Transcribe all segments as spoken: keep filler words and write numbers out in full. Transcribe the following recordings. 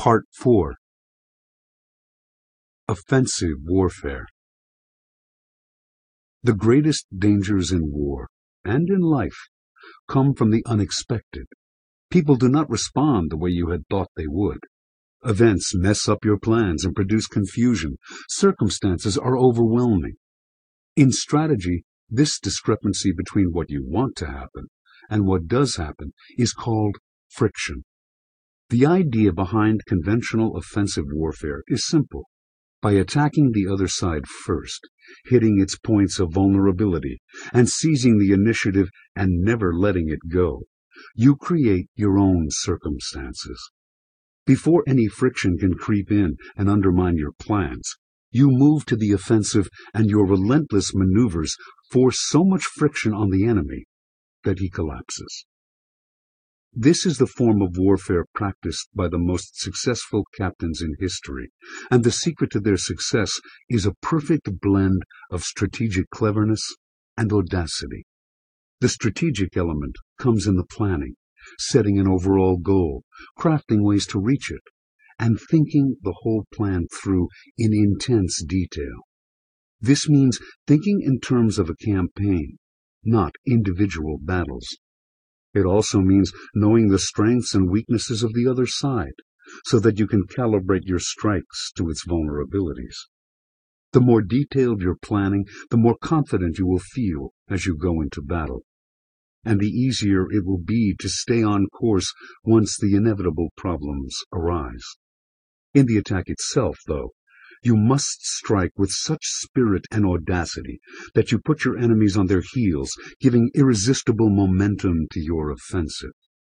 Part four. Offensive Warfare. The greatest dangers in war, and in life, come from the unexpected. People do not respond the way you had thought they would. Events mess up your plans and produce confusion. Circumstances are overwhelming. In strategy, this discrepancy between what you want to happen and what does happen is called friction. The idea behind conventional offensive warfare is simple. By attacking the other side first, hitting its points of vulnerability, and seizing the initiative and never letting it go, you create your own circumstances. Before any friction can creep in and undermine your plans, you move to the offensive, and your relentless maneuvers force so much friction on the enemy that he collapses. This is the form of warfare practiced by the most successful captains in history, and the secret to their success is a perfect blend of strategic cleverness and audacity. The strategic element comes in the planning, setting an overall goal, crafting ways to reach it, and thinking the whole plan through in intense detail. This means thinking in terms of a campaign, not individual battles. It also means knowing the strengths and weaknesses of the other side, so that you can calibrate your strikes to its vulnerabilities. The more detailed your planning, the more confident you will feel as you go into battle, and the easier it will be to stay on course once the inevitable problems arise. In the attack itself, though, you must strike with such spirit and audacity that you put your enemies on their heels, giving irresistible momentum to your offensive.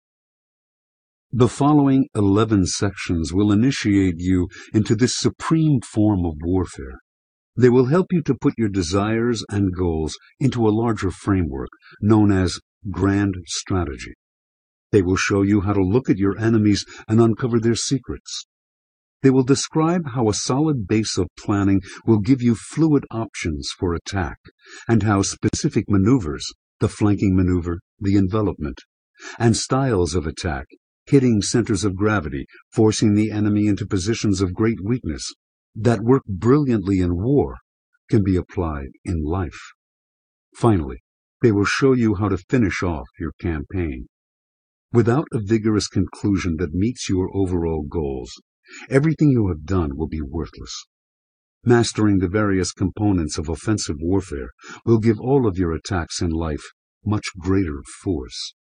The following eleven sections will initiate you into this supreme form of warfare. They will help you to put your desires and goals into a larger framework known as grand strategy. They will show you how to look at your enemies and uncover their secrets. They will describe how a solid base of planning will give you fluid options for attack, and how specific maneuvers, the flanking maneuver, the envelopment, and styles of attack, hitting centers of gravity, forcing the enemy into positions of great weakness, that work brilliantly in war, can be applied in life. Finally, they will show you how to finish off your campaign. Without a vigorous conclusion that meets your overall goals, everything you have done will be worthless. Mastering the various components of offensive warfare will give all of your attacks in life much greater force.